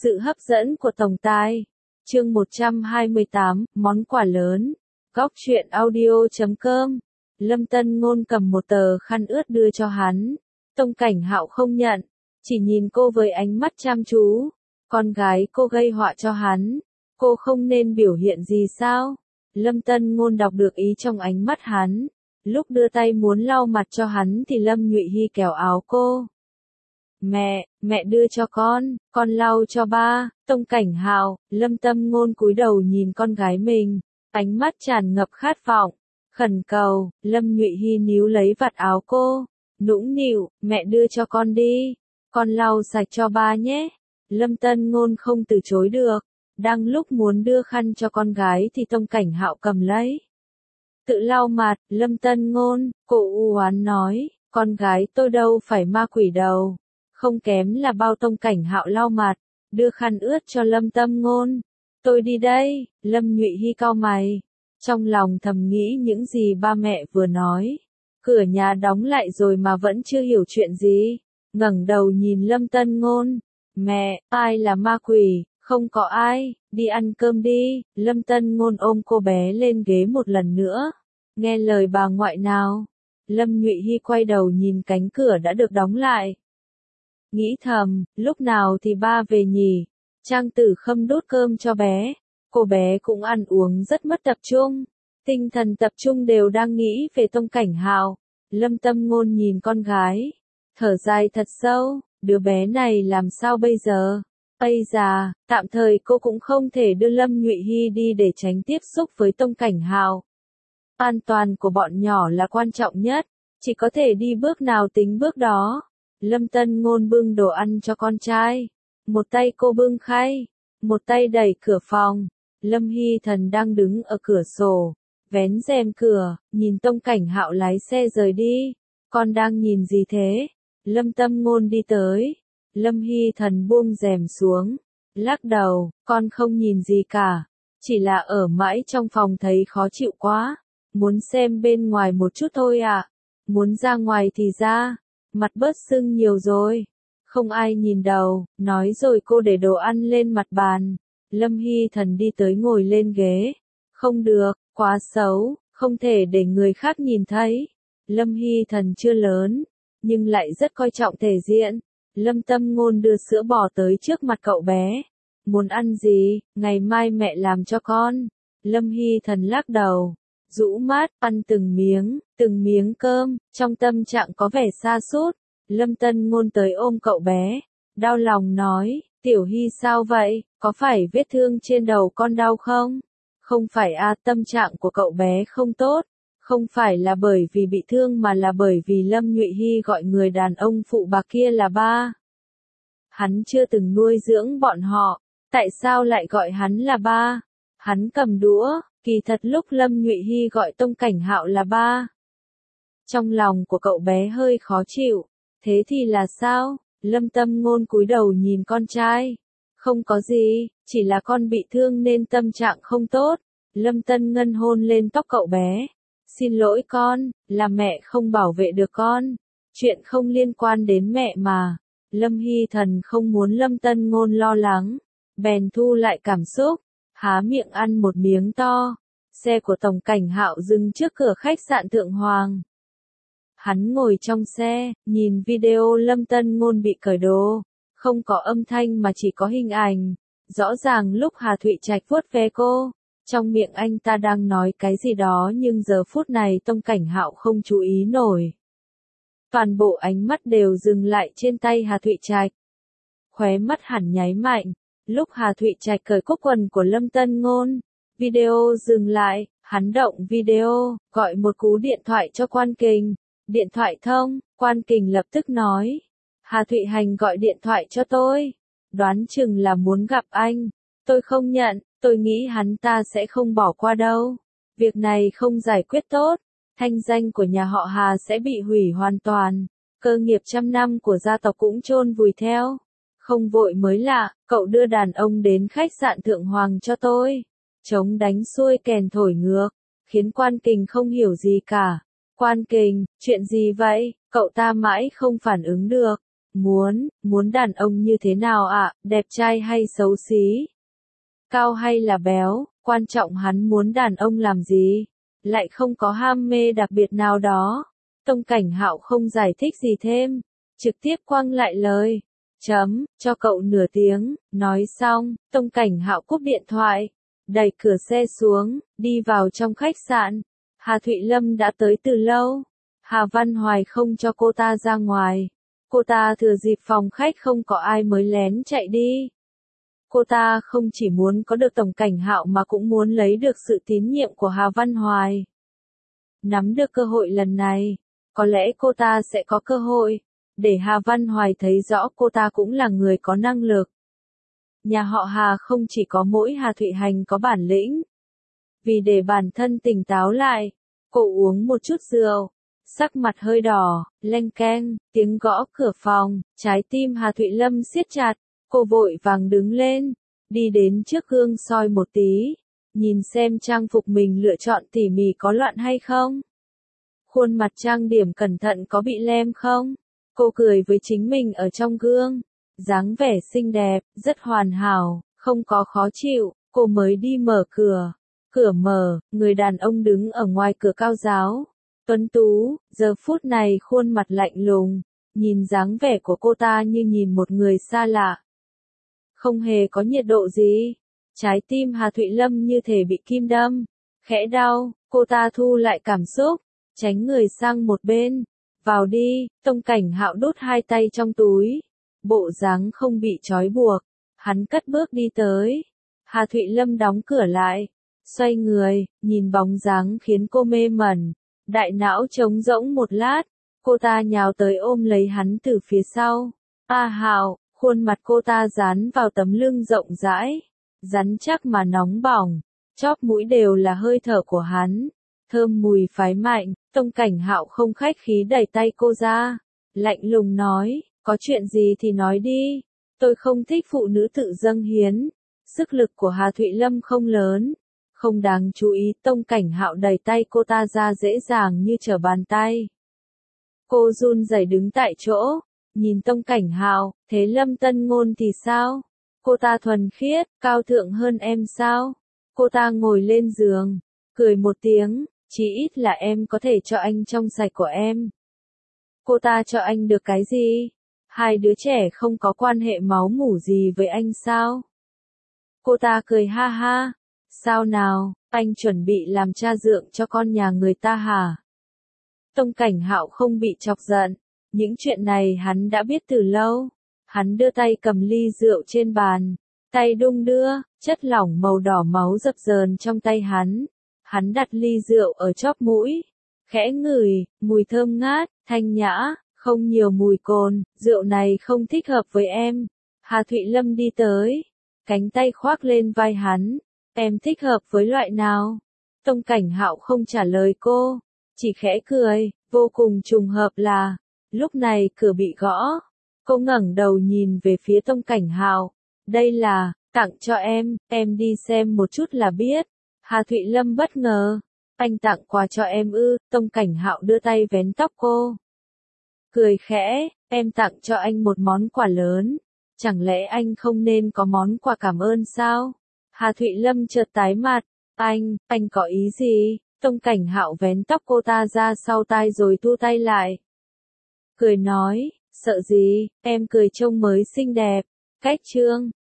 Sự hấp dẫn của tổng tài. Chương 128, món quà lớn. Góc truyện audio.com. Lâm Tân Ngôn cầm một tờ khăn ướt đưa cho hắn. Tông Cảnh Hạo không nhận, chỉ nhìn cô với ánh mắt chăm chú. Con gái cô gây họa cho hắn, cô không nên biểu hiện gì sao? Lâm Tân Ngôn đọc được ý trong ánh mắt hắn. Lúc đưa tay muốn lau mặt cho hắn thì Lâm Nhụy Hy kéo áo cô. Mẹ đưa cho con lau cho ba. Tông Cảnh Hạo, Lâm Tâm Ngôn cúi đầu nhìn con gái mình, ánh mắt tràn ngập khát vọng, khẩn cầu. Lâm Nhụy Hy níu lấy vạt áo cô, nũng nịu, mẹ đưa cho con đi, con lau sạch cho ba nhé. Lâm Tân Ngôn không từ chối được, đang lúc muốn đưa khăn cho con gái thì Tông Cảnh Hạo cầm lấy. Tự lau mặt, Lâm Tân Ngôn, cô u oán nói, con gái tôi đâu phải ma quỷ đâu. Không kém là bao. Tông Cảnh Hạo lau mặt, đưa khăn ướt cho Lâm Tâm Ngôn. Tôi đi đây. Lâm Nhụy Hy cau mày, trong lòng thầm nghĩ những gì ba mẹ vừa nói. Cửa nhà đóng lại rồi mà vẫn chưa hiểu chuyện gì. Ngẩng đầu nhìn Lâm Tân Ngôn. Mẹ, ai là ma quỷ? Không có ai, đi ăn cơm đi. Lâm Tân Ngôn ôm cô bé lên ghế một lần nữa. Nghe lời bà ngoại nào. Lâm Nhụy Hy quay đầu nhìn cánh cửa đã được đóng lại. Nghĩ thầm, lúc nào thì ba về nhỉ? Trang Tử Khâm đút cơm cho bé. Cô bé cũng ăn uống rất mất tập trung. Tinh thần tập trung đều đang nghĩ về Tông Cảnh Hạo. Lâm Tâm Ngôn nhìn con gái, thở dài thật sâu, đứa bé này làm sao bây giờ? Ây da, tạm thời cô cũng không thể đưa Lâm Nhụy Hy đi để tránh tiếp xúc với Tông Cảnh Hạo. An toàn của bọn nhỏ là quan trọng nhất, chỉ có thể đi bước nào tính bước đó. Lâm Tân Ngôn bưng đồ ăn cho con trai. Một tay cô bưng khay, một tay đẩy cửa phòng. Lâm Hy Thần đang đứng ở cửa sổ, vén rèm cửa, nhìn Tông Cảnh Hạo lái xe rời đi. Con đang nhìn gì thế? Lâm Tâm Ngôn đi tới. Lâm Hy Thần buông rèm xuống, lắc đầu, con không nhìn gì cả. Chỉ là ở mãi trong phòng thấy khó chịu quá. Muốn xem bên ngoài một chút thôi ạ. Muốn ra ngoài thì ra. Mặt bớt sưng nhiều rồi. Không ai nhìn đâu, nói rồi cô để đồ ăn lên mặt bàn. Lâm Hy Thần đi tới ngồi lên ghế. Không được, quá xấu, không thể để người khác nhìn thấy. Lâm Hy Thần chưa lớn, nhưng lại rất coi trọng thể diện. Lâm Tâm Ngôn đưa sữa bò tới trước mặt cậu bé. Muốn ăn gì, ngày mai mẹ làm cho con. Lâm Hy Thần lắc đầu, rũ mắt, ăn từng miếng cơm, trong tâm trạng có vẻ sa sút. Lâm Tân Ngôn tới ôm cậu bé, đau lòng nói, Tiểu Hy sao vậy, có phải vết thương trên đầu con đau không? Không phải à, tâm trạng của cậu bé không tốt, không phải là bởi vì bị thương mà là bởi vì Lâm Nhụy Hy gọi người đàn ông phụ bạc kia là ba. Hắn chưa từng nuôi dưỡng bọn họ, tại sao lại gọi hắn là ba? Hắn cầm đũa, kỳ thật lúc Lâm Nhụy Hy gọi Tông Cảnh Hạo là ba. Trong lòng của cậu bé hơi khó chịu, thế thì là sao? Lâm Tâm Ngôn cúi đầu nhìn con trai. Không có gì, chỉ là con bị thương nên tâm trạng không tốt. Lâm Tân Ngân hôn lên tóc cậu bé. Xin lỗi con, là mẹ không bảo vệ được con. Chuyện không liên quan đến mẹ mà. Lâm Hy Thần không muốn Lâm Tân Ngôn lo lắng, bèn thu lại cảm xúc, há miệng ăn một miếng to. Xe của Tổng Cảnh Hạo dừng trước cửa khách sạn Thượng Hoàng. Hắn ngồi trong xe, nhìn video Lâm Tân Ngôn bị cởi đồ, không có âm thanh mà chỉ có hình ảnh. Rõ ràng lúc Hà Thụy Trạch vuốt ve cô, trong miệng anh ta đang nói cái gì đó nhưng giờ phút này Tông Cảnh Hạo không chú ý nổi. Toàn bộ ánh mắt đều dừng lại trên tay Hà Thụy Trạch. Khóe mắt hẳn nháy mạnh, lúc Hà Thụy Trạch cởi cúc quần của Lâm Tân Ngôn, video dừng lại, hắn động video, gọi một cú điện thoại cho Quan Kình. Điện thoại thông, Quan Kình lập tức nói, Hà Thụy Hành gọi điện thoại cho tôi, đoán chừng là muốn gặp anh. Tôi không nhận, tôi nghĩ hắn ta sẽ không bỏ qua đâu. Việc này không giải quyết tốt, thanh danh của nhà họ Hà sẽ bị hủy hoàn toàn, cơ nghiệp trăm năm của gia tộc cũng chôn vùi theo. Không vội mới lạ, cậu đưa đàn ông đến khách sạn Thượng Hoàng cho tôi. Trống đánh xuôi kèn thổi ngược, khiến Quan Kình không hiểu gì cả. Quan Kình, chuyện gì vậy? Cậu ta mãi không phản ứng được. Muốn đàn ông như thế nào ạ, đẹp trai hay xấu xí? Cao hay là béo, quan trọng hắn muốn đàn ông làm gì? Lại không có ham mê đặc biệt nào đó. Tông Cảnh Hạo không giải thích gì thêm, trực tiếp quăng lại lời. Cho cậu nửa tiếng, nói xong, Tông Cảnh Hạo cúp điện thoại, đẩy cửa xe xuống, đi vào trong khách sạn. Hà Thụy Lâm đã tới từ lâu. Hà Văn Hoài không cho cô ta ra ngoài. Cô ta thừa dịp phòng khách không có ai mới lén chạy đi. Cô ta không chỉ muốn có được Tổng Cảnh Hạo mà cũng muốn lấy được sự tín nhiệm của Hà Văn Hoài. Nắm được cơ hội lần này, có lẽ cô ta sẽ có cơ hội, để Hà Văn Hoài thấy rõ cô ta cũng là người có năng lực. Nhà họ Hà không chỉ có mỗi Hà Thụy Hành có bản lĩnh. Vì để bản thân tỉnh táo lại, cô uống một chút rượu, sắc mặt hơi đỏ, leng keng, tiếng gõ cửa phòng, trái tim Hà Thụy Lâm siết chặt, cô vội vàng đứng lên, đi đến trước gương soi một tí, nhìn xem trang phục mình lựa chọn tỉ mỉ có loạn hay không. Khuôn mặt trang điểm cẩn thận có bị lem không? Cô cười với chính mình ở trong gương, dáng vẻ xinh đẹp, rất hoàn hảo, không có khó chịu, cô mới đi mở cửa. Cửa mở, người đàn ông đứng ở ngoài cửa cao ráo. Tuấn tú, giờ phút này khuôn mặt lạnh lùng, nhìn dáng vẻ của cô ta như nhìn một người xa lạ. Không hề có nhiệt độ gì. Trái tim Hà Thụy Lâm như thể bị kim đâm. Khẽ đau, cô ta thu lại cảm xúc, tránh người sang một bên. Vào đi, Tông Cảnh Hạo đút hai tay trong túi. Bộ dáng không bị trói buộc. Hắn cất bước đi tới. Hà Thụy Lâm đóng cửa lại. Xoay người, nhìn bóng dáng khiến cô mê mẩn. Đại não trống rỗng một lát. Cô ta nhào tới ôm lấy hắn từ phía sau. A Hạo, khuôn mặt cô ta dán vào tấm lưng rộng rãi. Rắn chắc mà nóng bỏng. Chóp mũi đều là hơi thở của hắn. Thơm mùi phái mạnh. Tông Cảnh Hạo không khách khí đẩy tay cô ra. Lạnh lùng nói, có chuyện gì thì nói đi. Tôi không thích phụ nữ tự dâng hiến. Sức lực của Hà Thụy Lâm không lớn. Không đáng chú ý, Tông Cảnh Hạo đẩy tay cô ta ra dễ dàng như trở bàn tay. Cô run rẩy đứng tại chỗ, nhìn Tông Cảnh Hạo, thế Lâm Tân Ngôn thì sao? Cô ta thuần khiết, cao thượng hơn em sao? Cô ta ngồi lên giường, cười một tiếng, chí ít là em có thể cho anh trong sạch của em. Cô ta cho anh được cái gì? Hai đứa trẻ không có quan hệ máu mủ gì với anh sao? Cô ta cười ha ha. Sao nào, anh chuẩn bị làm cha dượng cho con nhà người ta hả? Tông Cảnh Hạo không bị chọc giận. Những chuyện này hắn đã biết từ lâu. Hắn đưa tay cầm ly rượu trên bàn. Tay đung đưa, chất lỏng màu đỏ máu dập dờn trong tay hắn. Hắn đặt ly rượu ở chóp mũi. Khẽ ngửi, mùi thơm ngát, thanh nhã, không nhiều mùi cồn. Rượu này không thích hợp với em. Hà Thụy Lâm đi tới. Cánh tay khoác lên vai hắn. Em thích hợp với loại nào? Tông Cảnh Hạo không trả lời cô. Chỉ khẽ cười, vô cùng trùng hợp là. Lúc này cửa bị gõ. Cô ngẩng đầu nhìn về phía Tông Cảnh Hạo. Đây là, tặng cho em đi xem một chút là biết. Hà Thụy Lâm bất ngờ. Anh tặng quà cho em ư? Tông Cảnh Hạo đưa tay vén tóc cô. Cười khẽ, em tặng cho anh một món quà lớn. Chẳng lẽ anh không nên có món quà cảm ơn sao? Hà Thụy Lâm chợt tái mặt. Anh có ý gì? Tông Cảnh Hạo vén tóc cô ta ra sau tai rồi thu tay lại. Cười nói, sợ gì, em cười trông mới xinh đẹp. Cách chương